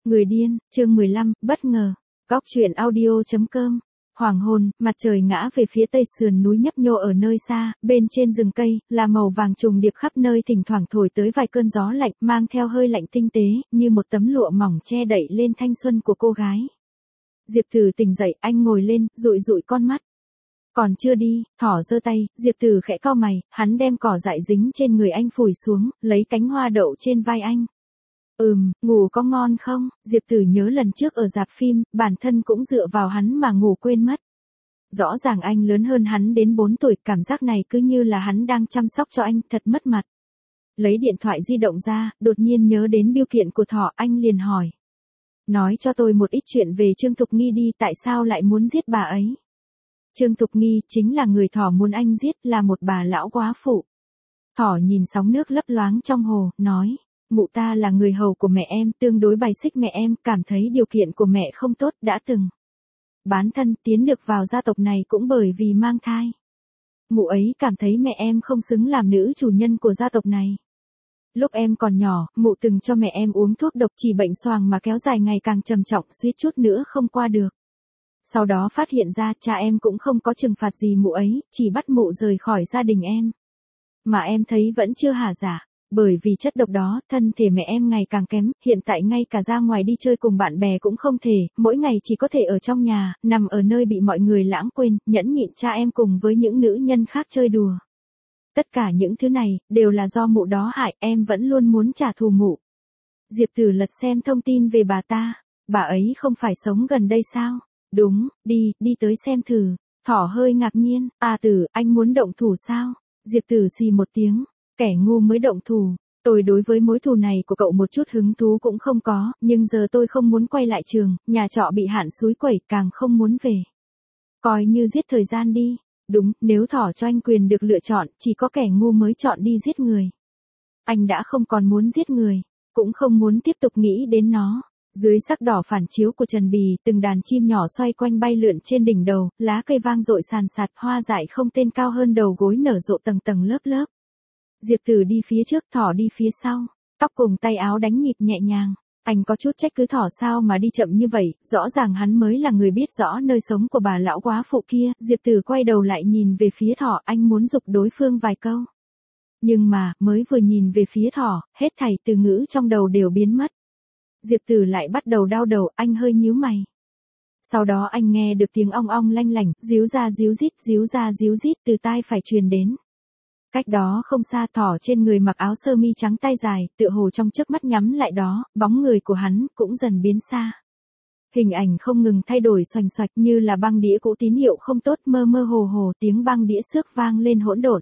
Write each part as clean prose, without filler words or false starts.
Người điên, chương 15, bất ngờ. Góc truyện audio.com. Hoàng hôn, mặt trời ngã về phía tây sườn núi nhấp nhô ở nơi xa, bên trên rừng cây, là màu vàng trùng điệp khắp nơi, thỉnh thoảng thổi tới vài cơn gió lạnh, mang theo hơi lạnh tinh tế, như một tấm lụa mỏng che đậy lên thanh xuân của cô gái. Diệp Tử tỉnh dậy, anh ngồi lên, dụi dụi con mắt. Còn chưa đi, thỏ giơ tay, Diệp Tử khẽ cau mày, hắn đem cỏ dại dính trên người anh phủi xuống, lấy cánh hoa đậu trên vai anh. Ngủ có ngon không? Diệp Tử nhớ lần trước ở rạp phim, bản thân cũng dựa vào hắn mà ngủ quên mất. Rõ ràng anh lớn hơn hắn đến 4 tuổi, cảm giác này cứ như là hắn đang chăm sóc cho anh, thật mất mặt. Lấy điện thoại di động ra, đột nhiên nhớ đến bưu kiện của thỏ, anh liền hỏi. Nói cho tôi một ít chuyện về Trương Thục Nghi đi, tại sao lại muốn giết bà ấy? Trương Thục Nghi chính là người thỏ muốn anh giết, là một bà lão quá phụ. Thỏ nhìn sóng nước lấp loáng trong hồ, nói. Mụ ta là người hầu của mẹ em, tương đối bài xích mẹ em, cảm thấy điều kiện của mẹ không tốt, đã từng bán thân tiến được vào gia tộc này cũng bởi vì mang thai. Mụ ấy cảm thấy mẹ em không xứng làm nữ chủ nhân của gia tộc này. Lúc em còn nhỏ, mụ từng cho mẹ em uống thuốc độc, chỉ bệnh xoàng mà kéo dài ngày càng trầm trọng, suýt chút nữa không qua được. Sau đó phát hiện ra cha em cũng không có trừng phạt gì mụ ấy, chỉ bắt mụ rời khỏi gia đình em. Mà em thấy vẫn chưa hả dạ. Bởi vì chất độc đó, thân thể mẹ em ngày càng kém, hiện tại ngay cả ra ngoài đi chơi cùng bạn bè cũng không thể, mỗi ngày chỉ có thể ở trong nhà, nằm ở nơi bị mọi người lãng quên, nhẫn nhịn cha em cùng với những nữ nhân khác chơi đùa. Tất cả những thứ này, đều là do mụ đó hại, em vẫn luôn muốn trả thù mụ. Diệp Tử lật xem thông tin về bà ta, bà ấy không phải sống gần đây sao? Đúng, đi tới xem thử. Thỏ hơi ngạc nhiên, Tử, anh muốn động thủ sao? Diệp Tử xì một tiếng. Kẻ ngu mới động thủ, tôi đối với mối thù này của cậu một chút hứng thú cũng không có, nhưng giờ tôi không muốn quay lại trường, nhà trọ bị hạn xúi quẩy, càng không muốn về. Coi như giết thời gian đi, đúng, nếu thỏ cho anh quyền được lựa chọn, chỉ có kẻ ngu mới chọn đi giết người. Anh đã không còn muốn giết người, cũng không muốn tiếp tục nghĩ đến nó. Dưới sắc đỏ phản chiếu của trần bì, từng đàn chim nhỏ xoay quanh bay lượn trên đỉnh đầu, lá cây vang dội sàn sạt, hoa dại không tên cao hơn đầu gối nở rộ tầng tầng lớp lớp. Diệp Tử đi phía trước, thỏ đi phía sau, tóc cùng tay áo đánh nhịp nhẹ nhàng. Anh có chút trách cứ thỏ sao mà đi chậm như vậy, rõ ràng hắn mới là người biết rõ nơi sống của bà lão quá phụ kia. Diệp Tử quay đầu lại nhìn về phía thỏ, anh muốn giục đối phương vài câu. Nhưng mà, mới vừa nhìn về phía thỏ, hết thảy từ ngữ trong đầu đều biến mất. Diệp Tử lại bắt đầu đau đầu, anh hơi nhíu mày. Sau đó anh nghe được tiếng ong ong lanh lảnh, ríu ra ríu rít từ tai phải truyền đến. Cách đó không xa, thỏ trên người mặc áo sơ mi trắng tay dài, tựa hồ trong chớp mắt nhắm lại đó, bóng người của hắn cũng dần biến xa. Hình ảnh không ngừng thay đổi xoành xoạch như là băng đĩa cũ, tín hiệu không tốt, mơ mơ hồ hồ, tiếng băng đĩa xước vang lên hỗn độn.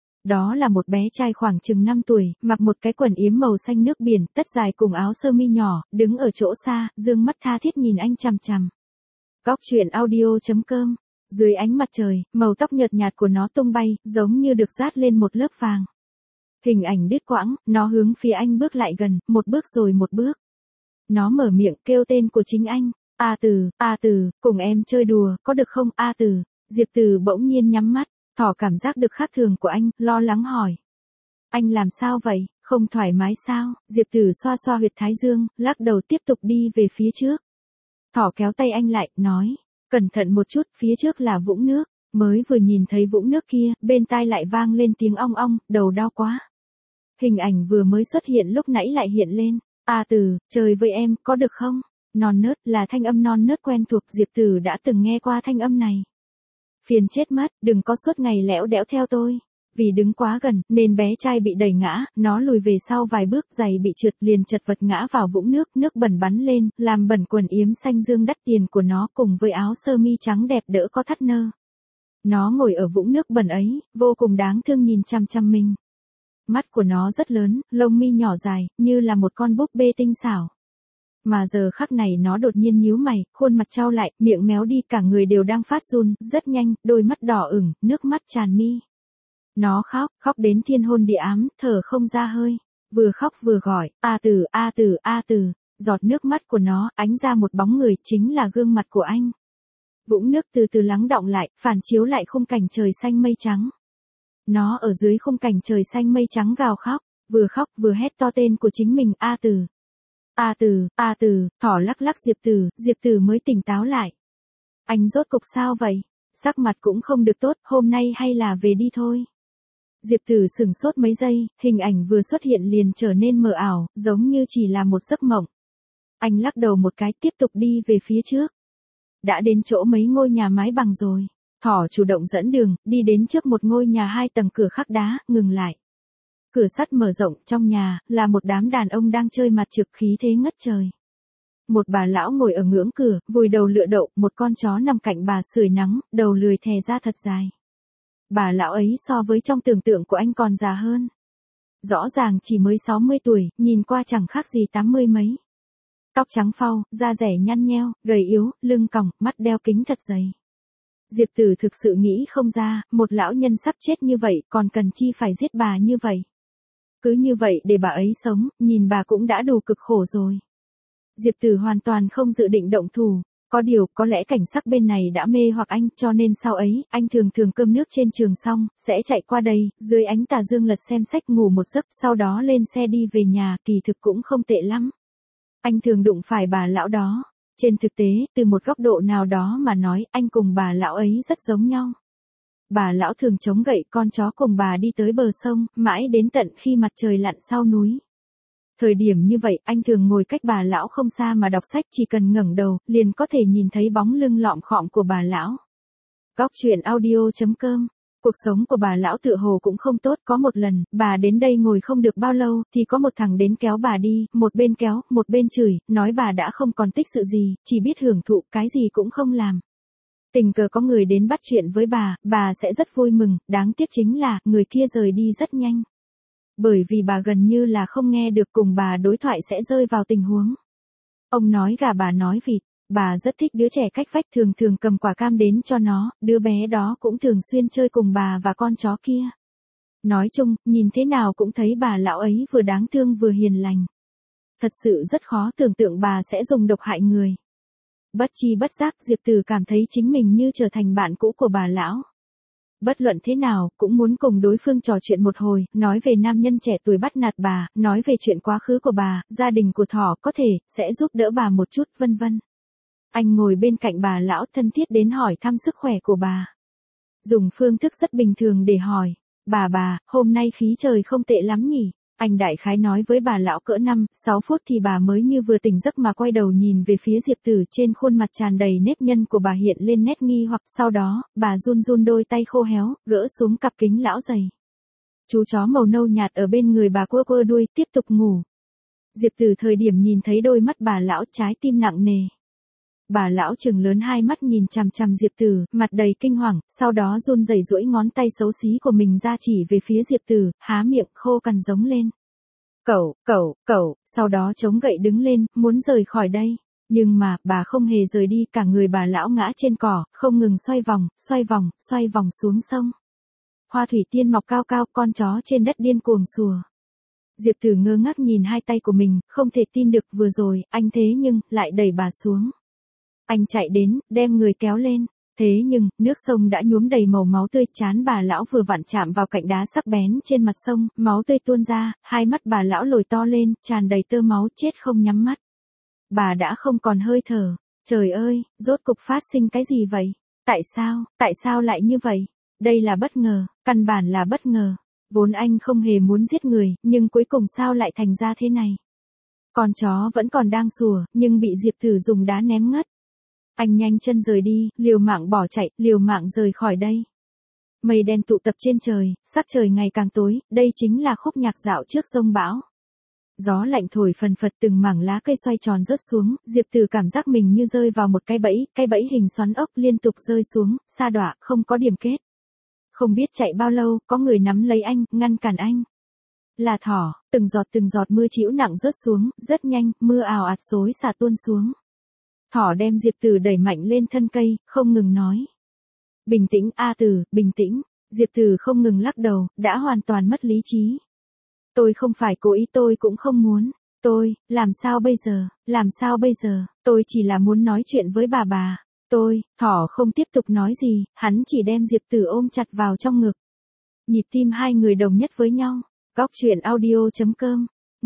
Đó là một bé trai khoảng chừng 5 tuổi, mặc một cái quần yếm màu xanh nước biển, tất dài cùng áo sơ mi nhỏ, đứng ở chỗ xa, dương mắt tha thiết nhìn anh chằm chằm. Góc truyện audio.com. Dưới ánh mặt trời, màu tóc nhợt nhạt của nó tung bay, giống như được dát lên một lớp vàng. Hình ảnh đứt quãng, nó hướng phía anh bước lại gần, một bước rồi một bước. Nó mở miệng kêu tên của chính anh. Tử, cùng em chơi đùa, có được không? Tử. Diệp Tử bỗng nhiên nhắm mắt, thỏ cảm giác được khác thường của anh, lo lắng hỏi. Anh làm sao vậy, không thoải mái sao? Diệp Tử xoa xoa huyệt thái dương, lắc đầu tiếp tục đi về phía trước. Thỏ kéo tay anh lại, nói. Cẩn thận một chút, phía trước là vũng nước. Mới vừa nhìn thấy vũng nước kia, bên tai lại vang lên tiếng ong ong, đầu đau quá. Hình ảnh vừa mới xuất hiện lúc nãy lại hiện lên. Tử, chơi với em, có được không? Non nớt, là thanh âm non nớt quen thuộc, Diệp Tử đã từng nghe qua thanh âm này. Phiền chết mất, đừng có suốt ngày lẽo đẽo theo tôi. Vì đứng quá gần, nên bé trai bị đẩy ngã, nó lùi về sau vài bước, giày bị trượt, liền chật vật ngã vào vũng nước, nước bẩn bắn lên, làm bẩn quần yếm xanh dương đắt tiền của nó cùng với áo sơ mi trắng đẹp đỡ có thắt nơ. Nó ngồi ở vũng nước bẩn ấy, vô cùng đáng thương nhìn chăm chăm mình. Mắt của nó rất lớn, lông mi nhỏ dài, như là một con búp bê tinh xảo. Mà giờ khắc này nó đột nhiên nhíu mày, khuôn mặt trao lại, miệng méo đi, cả người đều đang phát run, rất nhanh, đôi mắt đỏ ửng, nước mắt tràn mi. Nó khóc đến thiên hôn địa ám, thở không ra hơi. Vừa khóc vừa gọi, Tử. Giọt nước mắt của nó, ánh ra một bóng người, chính là gương mặt của anh. Vũng nước từ từ lắng đọng lại, phản chiếu lại khung cảnh trời xanh mây trắng. Nó ở dưới khung cảnh trời xanh mây trắng gào khóc, vừa khóc vừa hét to tên của chính mình, Tử. A Từ, thỏ lắc lắc Diệp Từ mới tỉnh táo lại. Anh rốt cục sao vậy? Sắc mặt cũng không được tốt, hôm nay hay là về đi thôi. Diệp Từ sửng sốt mấy giây, hình ảnh vừa xuất hiện liền trở nên mờ ảo, giống như chỉ là một giấc mộng. Anh lắc đầu một cái tiếp tục đi về phía trước. Đã đến chỗ mấy ngôi nhà mái bằng rồi. Thỏ chủ động dẫn đường, đi đến trước một ngôi nhà 2 tầng cửa khắc đá, ngừng lại. Cửa sắt mở rộng, trong nhà, là một đám đàn ông đang chơi mặt trược khí thế ngất trời. Một bà lão ngồi ở ngưỡng cửa, vùi đầu lựa đậu, một con chó nằm cạnh bà sưởi nắng, đầu lười thè ra thật dài. Bà lão ấy so với trong tưởng tượng của anh còn già hơn. Rõ ràng chỉ mới 60 tuổi, nhìn qua chẳng khác gì 80 mấy. Tóc trắng phau, da rẻ nhăn nheo, gầy yếu, lưng còng, mắt đeo kính thật dày. Diệp Từ thực sự nghĩ không ra, một lão nhân sắp chết như vậy, còn cần chi phải giết bà như vậy. Cứ như vậy để bà ấy sống, nhìn bà cũng đã đủ cực khổ rồi. Diệp Từ hoàn toàn không dự định động thủ. Có điều, có lẽ cảnh sắc bên này đã mê hoặc anh, cho nên sau ấy, anh thường cơm nước trên trường xong, sẽ chạy qua đây, dưới ánh tà dương lật xem sách ngủ một giấc, sau đó lên xe đi về nhà, kỳ thực cũng không tệ lắm. Anh thường đụng phải bà lão đó. Trên thực tế, từ một góc độ nào đó mà nói, anh cùng bà lão ấy rất giống nhau. Bà lão thường chống gậy con chó cùng bà đi tới bờ sông, mãi đến tận khi mặt trời lặn sau núi. Thời điểm như vậy, anh thường ngồi cách bà lão không xa mà đọc sách, chỉ cần ngẩng đầu, liền có thể nhìn thấy bóng lưng lọm khọm của bà lão. Góc truyện audio.com. Cuộc sống của bà lão tựa hồ cũng không tốt, có một lần, bà đến đây ngồi không được bao lâu, thì có một thằng đến kéo bà đi, một bên kéo, một bên chửi, nói bà đã không còn tích sự gì, chỉ biết hưởng thụ, cái gì cũng không làm. Tình cờ có người đến bắt chuyện với bà sẽ rất vui mừng, đáng tiếc chính là, người kia rời đi rất nhanh. Bởi vì bà gần như là không nghe được, cùng bà đối thoại sẽ rơi vào tình huống. Ông nói gà bà nói vịt, bà rất thích đứa trẻ cách vách, thường cầm quả cam đến cho nó, đứa bé đó cũng thường xuyên chơi cùng bà và con chó kia. Nói chung, nhìn thế nào cũng thấy bà lão ấy vừa đáng thương vừa hiền lành. Thật sự rất khó tưởng tượng bà sẽ dùng độc hại người. Bất chi bất giác, Diệp Từ cảm thấy chính mình như trở thành bạn cũ của bà lão. Bất luận thế nào, cũng muốn cùng đối phương trò chuyện một hồi, nói về nam nhân trẻ tuổi bắt nạt bà, nói về chuyện quá khứ của bà, gia đình của thỏ, có thể, sẽ giúp đỡ bà một chút, vân vân. Anh ngồi bên cạnh bà lão, thân thiết đến hỏi thăm sức khỏe của bà. Dùng phương thức rất bình thường để hỏi, bà, hôm nay khí trời không tệ lắm nhỉ? Anh đại khái nói với bà lão cỡ 5-6 phút thì bà mới như vừa tỉnh giấc mà quay đầu nhìn về phía Diệp Từ, trên khuôn mặt tràn đầy nếp nhăn của bà hiện lên nét nghi hoặc, sau đó, bà run đôi tay khô héo, gỡ xuống cặp kính lão dày. Chú chó màu nâu nhạt ở bên người bà quơ đuôi, tiếp tục ngủ. Diệp Từ thời điểm nhìn thấy đôi mắt bà lão, trái tim nặng nề. Bà lão trừng lớn hai mắt nhìn chằm chằm Diệp Từ, mặt đầy kinh hoàng, sau đó run rẩy duỗi ngón tay xấu xí của mình ra chỉ về phía Diệp Từ, há miệng khô cằn giống lên. Cậu, sau đó chống gậy đứng lên, muốn rời khỏi đây. Nhưng mà, bà không hề rời đi, cả người bà lão ngã trên cỏ, không ngừng xoay vòng xuống sông. Hoa thủy tiên mọc cao cao, con chó trên đất điên cuồng sủa. Diệp Từ ngơ ngác nhìn hai tay của mình, không thể tin được vừa rồi, anh thế nhưng, lại đẩy bà xuống. Anh chạy đến, đem người kéo lên. Thế nhưng, nước sông đã nhuốm đầy màu máu tươi, trán bà lão vừa vặn chạm vào cạnh đá sắc bén trên mặt sông, máu tươi tuôn ra, hai mắt bà lão lồi to lên, tràn đầy tơ máu, chết không nhắm mắt. Bà đã không còn hơi thở. Trời ơi, rốt cục phát sinh cái gì vậy? Tại sao lại như vậy? Đây là bất ngờ, căn bản là bất ngờ. Vốn anh không hề muốn giết người, nhưng cuối cùng sao lại thành ra thế này? Con chó vẫn còn đang sủa, nhưng bị Diệp Từ dùng đá ném ngất. Anh nhanh chân rời đi, liều mạng bỏ chạy, liều mạng rời khỏi đây. Mây đen tụ tập trên trời, sắc trời ngày càng tối, đây chính là khúc nhạc dạo trước giông bão. Gió lạnh thổi phần phật, từng mảng lá cây xoay tròn rớt xuống, Diệp Từ cảm giác mình như rơi vào một cái bẫy hình xoắn ốc liên tục rơi xuống, sa đọa, không có điểm kết. Không biết chạy bao lâu, có người nắm lấy anh, ngăn cản anh. Là thỏ, từng giọt mưa trĩu nặng rớt xuống, rất nhanh, mưa ào ạt xối xả tuôn xuống. Thỏ đem Diệp Từ đẩy mạnh lên thân cây, không ngừng nói. Bình tĩnh A Từ, bình tĩnh. Diệp Từ không ngừng lắc đầu, đã hoàn toàn mất lý trí. Tôi không phải cố ý, tôi cũng không muốn. Làm sao bây giờ, tôi chỉ là muốn nói chuyện với bà. Thỏ không tiếp tục nói gì, hắn chỉ đem Diệp Từ ôm chặt vào trong ngực. Nhịp tim hai người đồng nhất với nhau. Góc truyện audio.com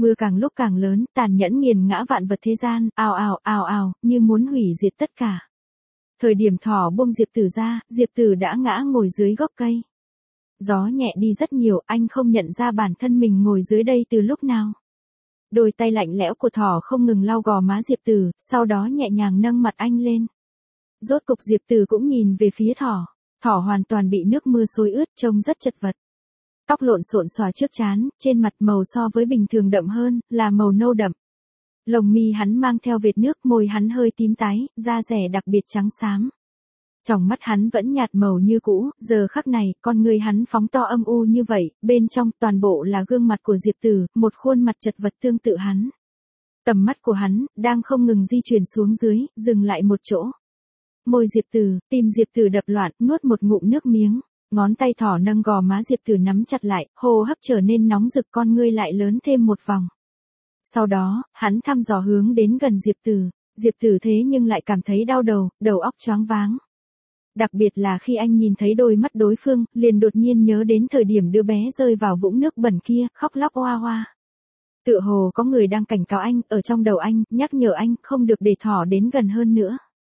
Mưa càng lúc càng lớn, tàn nhẫn nghiền ngã vạn vật thế gian, ào ào ào ào, như muốn hủy diệt tất cả. Thời điểm thỏ buông Diệp Tử ra, Diệp Tử đã ngã ngồi dưới gốc cây. Gió nhẹ đi rất nhiều, anh không nhận ra bản thân mình ngồi dưới đây từ lúc nào. Đôi tay lạnh lẽo của thỏ không ngừng lau gò má Diệp Tử, sau đó nhẹ nhàng nâng mặt anh lên. Rốt cục Diệp Tử cũng nhìn về phía thỏ. Thỏ hoàn toàn bị nước mưa xối ướt, trông rất chật vật. Tóc lộn xộn xòa trước trán, trên mặt màu so với bình thường đậm hơn, là màu nâu đậm. Lồng mi hắn mang theo vệt nước, môi hắn hơi tím tái, da rẻ đặc biệt trắng xám. Tròng mắt hắn vẫn nhạt màu như cũ, giờ khắc này, con người hắn phóng to âm u như vậy, bên trong toàn bộ là gương mặt của Diệp Tử, một khuôn mặt chật vật tương tự hắn. Tầm mắt của hắn, đang không ngừng di chuyển xuống dưới, dừng lại một chỗ. Môi Diệp Tử, tim Diệp Tử đập loạn, nuốt một ngụm nước miếng. Ngón tay thỏ nâng gò má Diệp Tử nắm chặt lại, hô hấp trở nên nóng rực, con ngươi lại lớn thêm một vòng. Sau đó, hắn thăm dò hướng đến gần Diệp Tử. Diệp Tử thế nhưng lại cảm thấy đau đầu, đầu óc choáng váng. Đặc biệt là khi anh nhìn thấy đôi mắt đối phương, liền đột nhiên nhớ đến thời điểm đứa bé rơi vào vũng nước bẩn kia, khóc lóc oa oa. Tựa hồ có người đang cảnh cáo anh, ở trong đầu anh, nhắc nhở anh, không được để thỏ đến gần hơn nữa.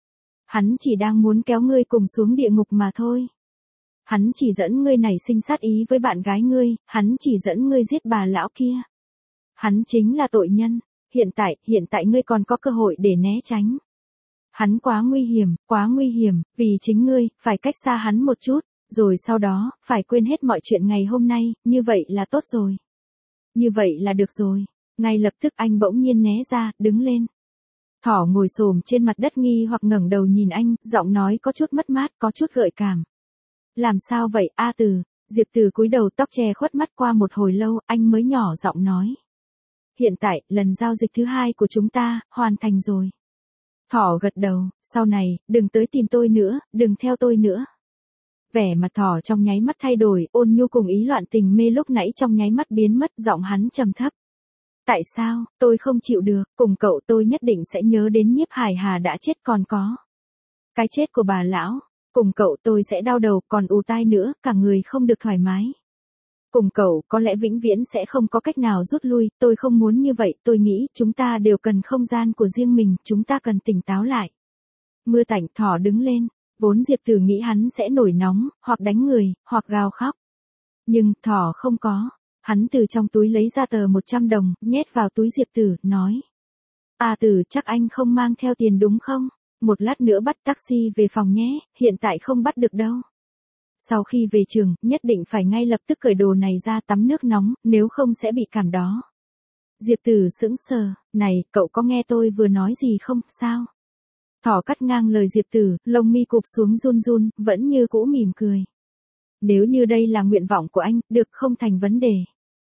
Hắn chỉ đang muốn kéo ngươi cùng xuống địa ngục mà thôi. Hắn chỉ dẫn ngươi nảy sinh sát ý với bạn gái ngươi, hắn chỉ dẫn ngươi giết bà lão kia. Hắn chính là tội nhân, hiện tại ngươi còn có cơ hội để né tránh. Hắn quá nguy hiểm, vì chính ngươi, phải cách xa hắn một chút, rồi sau đó, phải quên hết mọi chuyện ngày hôm nay, như vậy là tốt rồi. Như vậy là được rồi. Ngay lập tức anh bỗng nhiên né ra, đứng lên. Thỏ ngồi xổm trên mặt đất nghi hoặc ngẩng đầu nhìn anh, giọng nói có chút mất mát, có chút gợi cảm. Làm sao vậy, A Tử? Diệp Tử cúi đầu, tóc che khuất mắt, qua một hồi lâu, anh mới nhỏ giọng nói. Hiện tại, lần giao dịch thứ 2 của chúng ta, hoàn thành rồi. Thỏ gật đầu, sau này, đừng tới tìm tôi nữa, đừng theo tôi nữa. Vẻ mặt thỏ trong nháy mắt thay đổi, ôn nhu cùng ý loạn tình mê lúc nãy trong nháy mắt biến mất, giọng hắn trầm thấp. Tại sao, tôi không chịu được, cùng cậu tôi nhất định sẽ nhớ đến Nhiếp Hải Hà đã chết, còn có cái chết của bà lão. Cùng cậu tôi sẽ đau đầu, còn ù tai nữa, cả người không được thoải mái. Cùng cậu có lẽ vĩnh viễn sẽ không có cách nào rút lui, tôi không muốn như vậy, tôi nghĩ chúng ta đều cần không gian của riêng mình, chúng ta cần tỉnh táo lại. Mưa tạnh, thỏ đứng lên, vốn Diệp Tử nghĩ hắn sẽ nổi nóng, hoặc đánh người, hoặc gào khóc. Nhưng, thỏ không có. Hắn từ trong túi lấy ra tờ 100 đồng, nhét vào túi Diệp Tử, nói. À Tử, chắc anh không mang theo tiền đúng không? Một lát nữa bắt taxi về phòng nhé, hiện tại không bắt được đâu. Sau khi về trường, nhất định phải ngay lập tức cởi đồ này ra tắm nước nóng, nếu không sẽ bị cảm đó. Diệp Tử sững sờ, này, cậu có nghe tôi vừa nói gì không, sao? Thỏ cắt ngang lời Diệp Tử, lông mi cụp xuống run run, vẫn như cũ mỉm cười. Nếu như đây là nguyện vọng của anh, được không thành vấn đề.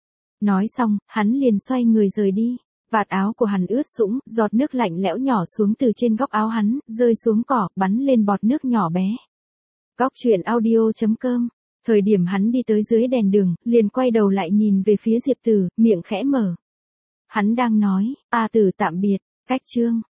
Nói xong, hắn liền xoay người rời đi. Vạt áo của hắn ướt sũng, giọt nước lạnh lẽo nhỏ xuống từ trên góc áo hắn, rơi xuống cỏ, bắn lên bọt nước nhỏ bé. Góc truyện audio.com. Thời điểm hắn đi tới dưới đèn đường, liền quay đầu lại nhìn về phía Diệp Tử, miệng khẽ mở. Hắn đang nói, A Tử tạm biệt, cách chương.